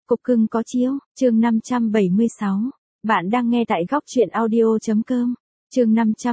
Cục cưng có chiếu, chương 576. Bạn đang nghe tại góc truyện audio.com. Chương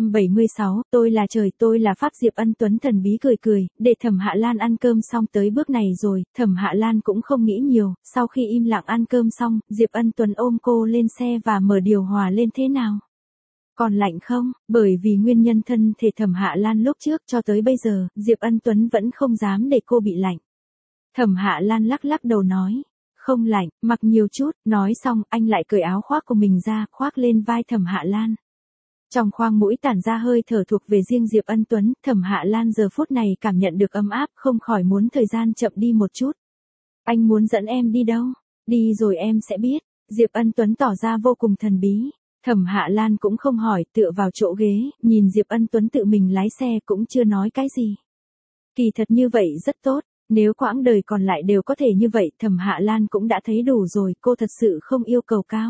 576, tôi là trời, tôi là Pháp. Diệp Ân Tuấn thần bí cười cười, để Thẩm Hạ Lan ăn cơm xong tới bước này rồi, Thẩm Hạ Lan cũng không nghĩ nhiều, sau khi im lặng ăn cơm xong, Diệp Ân Tuấn ôm cô lên xe và mở điều hòa lên. Thế nào? Còn lạnh không? Bởi vì nguyên nhân thân thể Thẩm Hạ Lan lúc trước cho tới bây giờ, Diệp Ân Tuấn vẫn không dám để cô bị lạnh. Thẩm Hạ Lan lắc lắc đầu nói. Không lạnh, mặc nhiều chút, nói xong, anh lại cởi áo khoác của mình ra, khoác lên vai Thẩm Hạ Lan. Trong khoang mũi tản ra hơi thở thuộc về riêng Diệp Ân Tuấn, Thẩm Hạ Lan giờ phút này cảm nhận được ấm áp, không khỏi muốn thời gian chậm đi một chút. Anh muốn dẫn em đi đâu? Đi rồi em sẽ biết. Diệp Ân Tuấn tỏ ra vô cùng thần bí. Thẩm Hạ Lan cũng không hỏi, tựa vào chỗ ghế, nhìn Diệp Ân Tuấn tự mình lái xe cũng chưa nói cái gì. Kỳ thật như vậy rất tốt. Nếu quãng đời còn lại đều có thể như vậy, Thẩm Hạ Lan cũng đã thấy đủ rồi, cô thật sự không yêu cầu cao.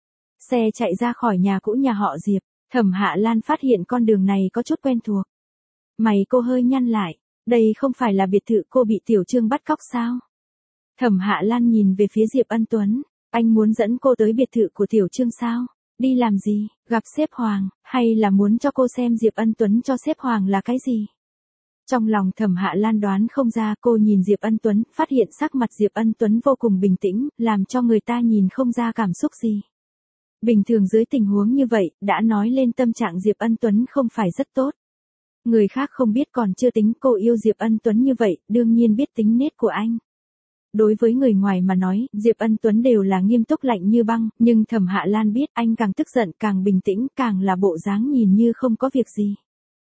Xe chạy ra khỏi nhà cũ nhà họ Diệp, Thẩm Hạ Lan phát hiện con đường này có chút quen thuộc. Mày cô hơi nhăn lại, đây không phải là biệt thự cô bị Tiểu Trương bắt cóc sao? Thẩm Hạ Lan nhìn về phía Diệp Ân Tuấn, anh muốn dẫn cô tới biệt thự của Tiểu Trương sao? Đi làm gì, gặp sếp Hoàng, hay là muốn cho cô xem Diệp Ân Tuấn cho sếp Hoàng là cái gì? Trong lòng Thẩm Hạ Lan đoán không ra, cô nhìn Diệp Ân Tuấn, phát hiện sắc mặt Diệp Ân Tuấn vô cùng bình tĩnh, làm cho người ta nhìn không ra cảm xúc gì. Bình thường dưới tình huống như vậy, đã nói lên tâm trạng Diệp Ân Tuấn không phải rất tốt. Người khác không biết còn chưa tính, cô yêu Diệp Ân Tuấn như vậy, đương nhiên biết tính nết của anh. Đối với người ngoài mà nói, Diệp Ân Tuấn đều là nghiêm túc lạnh như băng, nhưng Thẩm Hạ Lan biết anh càng tức giận càng bình tĩnh, càng là bộ dáng nhìn như không có việc gì.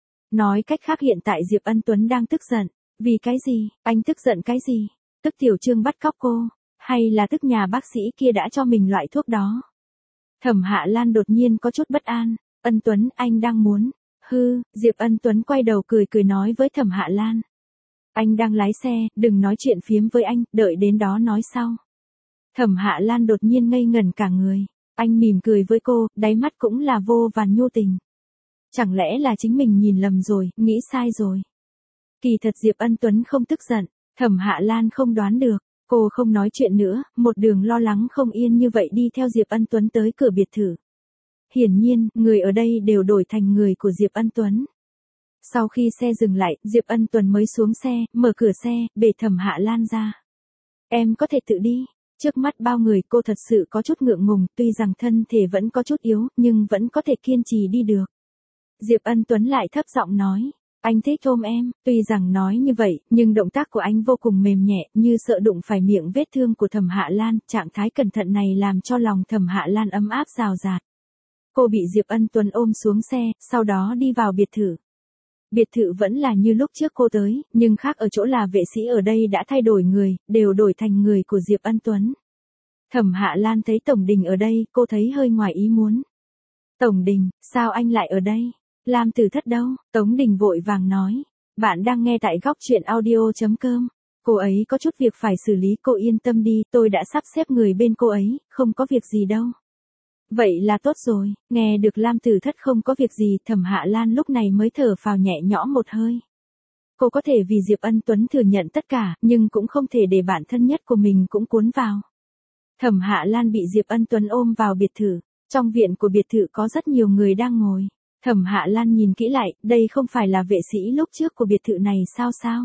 Nói cách khác hiện tại Diệp Ân Tuấn đang tức giận. Vì cái gì? Anh tức giận cái gì? Tức Tiểu Trương bắt cóc cô? Hay là tức nhà bác sĩ kia đã cho mình loại thuốc đó? Thẩm Hạ Lan đột nhiên có chút bất an. Ân Tuấn, anh đang muốn. Diệp Ân Tuấn quay đầu cười cười nói với Thẩm Hạ Lan. Anh đang lái xe, đừng nói chuyện phiếm với anh, đợi đến đó nói sau. Thẩm Hạ Lan đột nhiên ngây ngẩn cả người. Anh mỉm cười với cô, đáy mắt cũng là vô vàn nhu tình. Chẳng lẽ là chính mình nhìn lầm rồi, nghĩ sai rồi. Kỳ thật Diệp Ân Tuấn không tức giận, Thẩm Hạ Lan không đoán được, cô không nói chuyện nữa, một đường lo lắng không yên như vậy đi theo Diệp Ân Tuấn tới cửa biệt thự. Hiển nhiên, người ở đây đều đổi thành người của Diệp Ân Tuấn. Sau khi xe dừng lại, Diệp Ân Tuấn mới xuống xe, mở cửa xe, bể Thẩm Hạ Lan ra. Em có thể tự đi. Trước mắt bao người cô thật sự có chút ngượng ngùng, tuy rằng thân thể vẫn có chút yếu, nhưng vẫn có thể kiên trì đi được. Diệp Ân Tuấn lại thấp giọng nói, anh thích ôm em, tuy rằng nói như vậy, nhưng động tác của anh vô cùng mềm nhẹ, như sợ đụng phải miệng vết thương của Thẩm Hạ Lan, trạng thái cẩn thận này làm cho lòng Thẩm Hạ Lan ấm áp rào rạt. Cô bị Diệp Ân Tuấn ôm xuống xe, sau đó đi vào biệt thự. Biệt thự vẫn là như lúc trước cô tới, nhưng khác ở chỗ là vệ sĩ ở đây đã thay đổi người, đều đổi thành người của Diệp Ân Tuấn. Thẩm Hạ Lan thấy Tổng Đình ở đây, cô thấy hơi ngoài ý muốn. Tổng Đình, sao anh lại ở đây? Lam Tử Thất đâu? Tống Đình vội vàng nói. Bạn đang nghe tại góc truyện audio.com. Cô ấy có chút việc phải xử lý, cô yên tâm đi, tôi đã sắp xếp người bên cô ấy, không có việc gì đâu. Vậy là tốt rồi, nghe được Lam Tử Thất không có việc gì, Thẩm Hạ Lan lúc này mới thở phào nhẹ nhõm một hơi. Cô có thể vì Diệp Ân Tuấn thừa nhận tất cả, nhưng cũng không thể để bản thân nhất của mình cũng cuốn vào. Thẩm Hạ Lan bị Diệp Ân Tuấn ôm vào biệt thự. Trong viện của biệt thự có rất nhiều người đang ngồi. Thẩm Hạ Lan nhìn kỹ lại, đây không phải là vệ sĩ lúc trước của biệt thự này sao?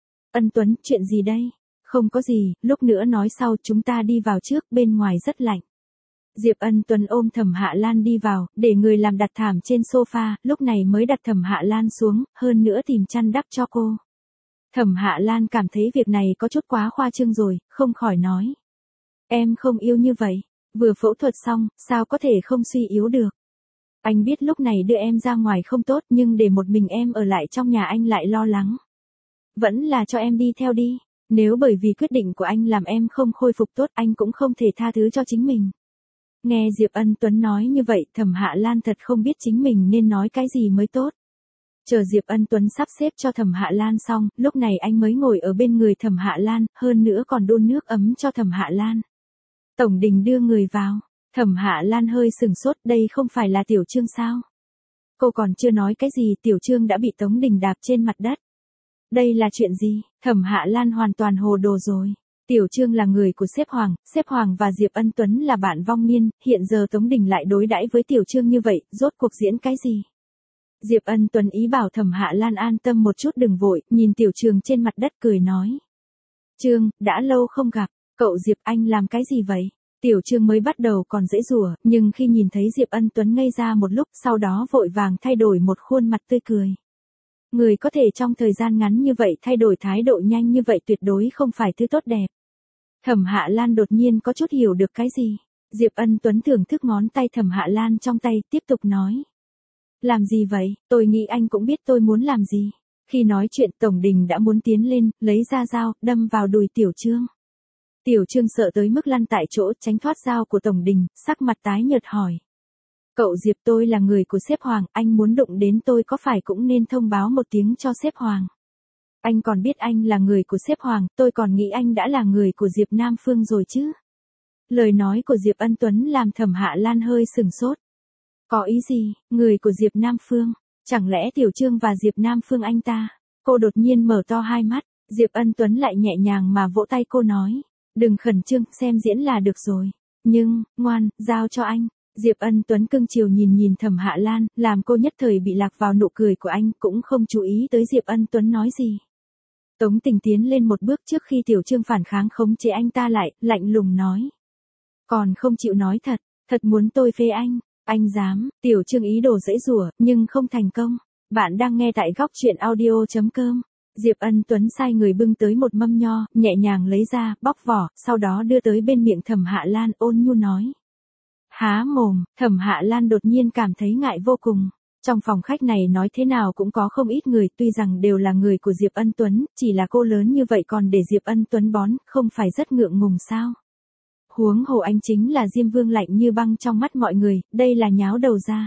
Ân Tuấn, chuyện gì đây? Không có gì, lúc nữa nói sau, chúng ta đi vào trước, bên ngoài rất lạnh. Diệp Ân Tuấn ôm Thẩm Hạ Lan đi vào, để người làm đặt thảm trên sofa, lúc này mới đặt Thẩm Hạ Lan xuống, hơn nữa tìm chăn đắp cho cô. Thẩm Hạ Lan cảm thấy việc này có chút quá khoa trương rồi, không khỏi nói. Em không yêu như vậy, vừa phẫu thuật xong, sao có thể không suy yếu được. Anh biết lúc này đưa em ra ngoài không tốt, nhưng để một mình em ở lại trong nhà anh lại lo lắng. Vẫn là cho em đi theo đi, nếu bởi vì quyết định của anh làm em không khôi phục tốt, anh cũng không thể tha thứ cho chính mình. Nghe Diệp Ân Tuấn nói như vậy, Thẩm Hạ Lan thật không biết chính mình nên nói cái gì mới tốt. Chờ Diệp Ân Tuấn sắp xếp cho Thẩm Hạ Lan xong, lúc này anh mới ngồi ở bên người Thẩm Hạ Lan, hơn nữa còn đun nước ấm cho Thẩm Hạ Lan. Tổng Đình đưa người vào. Thẩm Hạ Lan hơi sừng sốt, đây không phải là Tiểu Trương sao? Cô còn chưa nói cái gì, Tiểu Trương đã bị Tống Đình đạp trên mặt đất. Đây là chuyện gì? Thẩm Hạ Lan hoàn toàn hồ đồ rồi. Tiểu Trương là người của sếp Hoàng và Diệp Ân Tuấn là bạn vong niên, hiện giờ Tống Đình lại đối đãi với Tiểu Trương như vậy, rốt cuộc diễn cái gì? Diệp Ân Tuấn ý bảo Thẩm Hạ Lan an tâm một chút đừng vội, nhìn Tiểu Trương trên mặt đất cười nói. Trương, đã lâu không gặp, cậu Diệp anh làm cái gì vậy? Tiểu Trương mới bắt đầu còn dễ dùa, nhưng khi nhìn thấy Diệp Ân Tuấn ngây ra một lúc sau đó vội vàng thay đổi một khuôn mặt tươi cười. Người có thể trong thời gian ngắn như vậy thay đổi thái độ nhanh như vậy tuyệt đối không phải thứ tốt đẹp. Thẩm Hạ Lan đột nhiên có chút hiểu được cái gì. Diệp Ân Tuấn thưởng thức ngón tay Thẩm Hạ Lan trong tay, tiếp tục nói. Làm gì vậy, tôi nghĩ anh cũng biết tôi muốn làm gì. Khi nói chuyện Tổng Đình đã muốn tiến lên, lấy ra dao, đâm vào đùi Tiểu Trương. Tiểu Trương sợ tới mức lăn tại chỗ tránh thoát dao của Tổng Đình, sắc mặt tái nhợt hỏi. Cậu Diệp tôi là người của sếp Hoàng, anh muốn đụng đến tôi có phải cũng nên thông báo một tiếng cho sếp Hoàng. Anh còn biết anh là người của sếp Hoàng, tôi còn nghĩ anh đã là người của Diệp Nam Phương rồi chứ. Lời nói của Diệp Ân Tuấn làm Thẩm Hạ Lan hơi sừng sốt. Có ý gì, người của Diệp Nam Phương, chẳng lẽ Tiểu Trương và Diệp Nam Phương anh ta? Cô đột nhiên mở to hai mắt, Diệp Ân Tuấn lại nhẹ nhàng mà vỗ tay cô nói. Đừng khẩn trương, xem diễn là được rồi. Nhưng, ngoan, giao cho anh. Diệp Ân Tuấn cưng chiều nhìn Thẩm Hạ Lan, làm cô nhất thời bị lạc vào nụ cười của anh, cũng không chú ý tới Diệp Ân Tuấn nói gì. Tống Tình tiến lên một bước trước khi Tiểu Trương phản kháng khống chế anh ta lại, lạnh lùng nói. Còn không chịu nói thật muốn tôi phê anh dám, Tiểu Trương ý đồ giãy giụa, nhưng không thành công. Bạn đang nghe tại góc truyện audio.com. Diệp Ân Tuấn sai người bưng tới một mâm nho, nhẹ nhàng lấy ra, bóc vỏ, sau đó đưa tới bên miệng Thẩm Hạ Lan ôn nhu nói. Há mồm, Thẩm Hạ Lan đột nhiên cảm thấy ngại vô cùng. Trong phòng khách này nói thế nào cũng có không ít người, tuy rằng đều là người của Diệp Ân Tuấn, chỉ là cô lớn như vậy còn để Diệp Ân Tuấn bón, không phải rất ngượng ngùng sao? Huống hồ anh chính là Diêm Vương lạnh như băng trong mắt mọi người, đây là nháo đầu ra.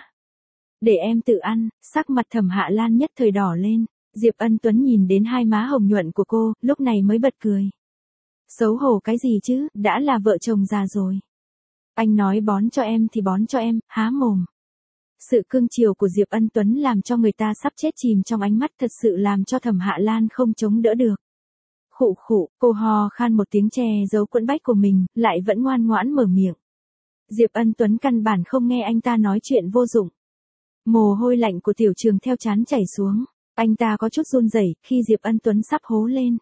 Để em tự ăn, sắc mặt Thẩm Hạ Lan nhất thời đỏ lên. Diệp Ân Tuấn nhìn đến hai má hồng nhuận của cô, lúc này mới bật cười. Xấu hổ cái gì chứ, đã là vợ chồng già rồi. Anh nói bón cho em thì bón cho em, há mồm. Sự cương chiều của Diệp Ân Tuấn làm cho người ta sắp chết chìm trong ánh mắt, thật sự làm cho Thẩm Hạ Lan không chống đỡ được. Khụ khụ, cô ho khan một tiếng che giấu quẫn bách của mình, lại vẫn ngoan ngoãn mở miệng. Diệp Ân Tuấn căn bản không nghe anh ta nói chuyện vô dụng. Mồ hôi lạnh của Tiểu Trương theo trán chảy xuống. Anh ta có chút run rẩy khi Diệp Ân Tuấn sắp hố lên.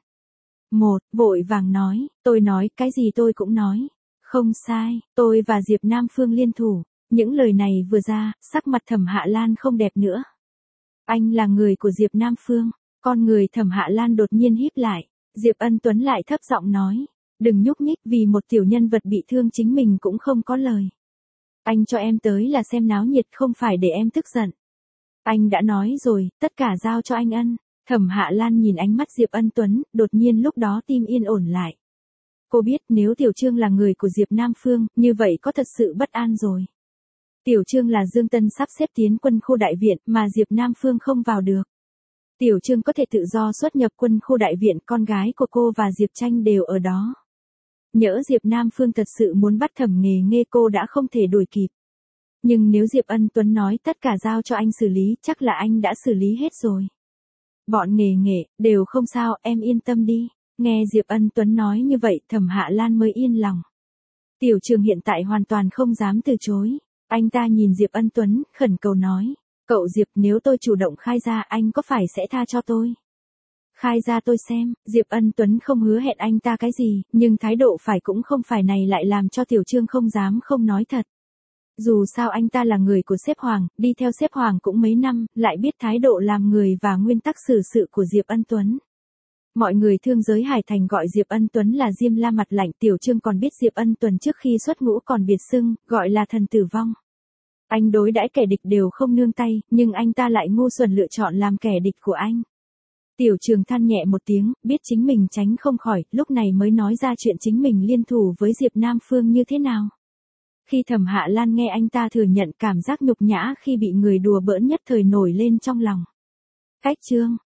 Vội vàng nói, tôi nói, cái gì tôi cũng nói. Không sai, tôi và Diệp Nam Phương liên thủ. Những lời này vừa ra, sắc mặt Thẩm Hạ Lan không đẹp nữa. Anh là người của Diệp Nam Phương. Con người Thẩm Hạ Lan đột nhiên híp lại. Diệp Ân Tuấn lại thấp giọng nói. Đừng nhúc nhích, vì một tiểu nhân vật bị thương chính mình cũng không có lời. Anh cho em tới là xem náo nhiệt, không phải để em tức giận. Anh đã nói rồi, tất cả giao cho anh ân. Thẩm Hạ Lan nhìn ánh mắt Diệp Ân Tuấn, đột nhiên lúc đó tim yên ổn lại. Cô biết nếu Tiểu Trương là người của Diệp Nam Phương, như vậy có thật sự bất an rồi. Tiểu Trương là Dương Tân sắp xếp tiến quân khu đại viện, mà Diệp Nam Phương không vào được. Tiểu Trương có thể tự do xuất nhập quân khu đại viện, con gái của cô và Diệp Tranh đều ở đó. Nhỡ Diệp Nam Phương thật sự muốn bắt Thẩm Nghề Nghê cô đã không thể đuổi kịp. Nhưng nếu Diệp Ân Tuấn nói tất cả giao cho anh xử lý, chắc là anh đã xử lý hết rồi. Bọn Nghề Nghê, đều không sao, em yên tâm đi. Nghe Diệp Ân Tuấn nói như vậy, Thẩm Hạ Lan mới yên lòng. Tiểu Trương hiện tại hoàn toàn không dám từ chối. Anh ta nhìn Diệp Ân Tuấn, khẩn cầu nói. Cậu Diệp, nếu tôi chủ động khai ra, anh có phải sẽ tha cho tôi? Khai ra tôi xem. Diệp Ân Tuấn không hứa hẹn anh ta cái gì, nhưng thái độ phải cũng không phải này lại làm cho Tiểu Trương không dám không nói thật. Dù sao anh ta là người của sếp Hoàng, đi theo sếp Hoàng cũng mấy năm, lại biết thái độ làm người và nguyên tắc xử sự của Diệp Ân Tuấn. Mọi người thương giới Hải Thành gọi Diệp Ân Tuấn là Diêm La mặt lạnh. Tiểu Trương còn biết Diệp Ân Tuấn trước khi xuất ngũ còn biệt xưng, gọi là thần tử vong. Anh đối đãi kẻ địch đều không nương tay, nhưng anh ta lại ngu xuẩn lựa chọn làm kẻ địch của anh. Tiểu Trương than nhẹ một tiếng, biết chính mình tránh không khỏi, lúc này mới nói ra chuyện chính mình liên thủ với Diệp Nam Phương như thế nào. Khi Thẩm Hạ Lan nghe anh ta thừa nhận cảm giác nhục nhã khi bị người đùa bỡn nhất thời nổi lên trong lòng. Cách chương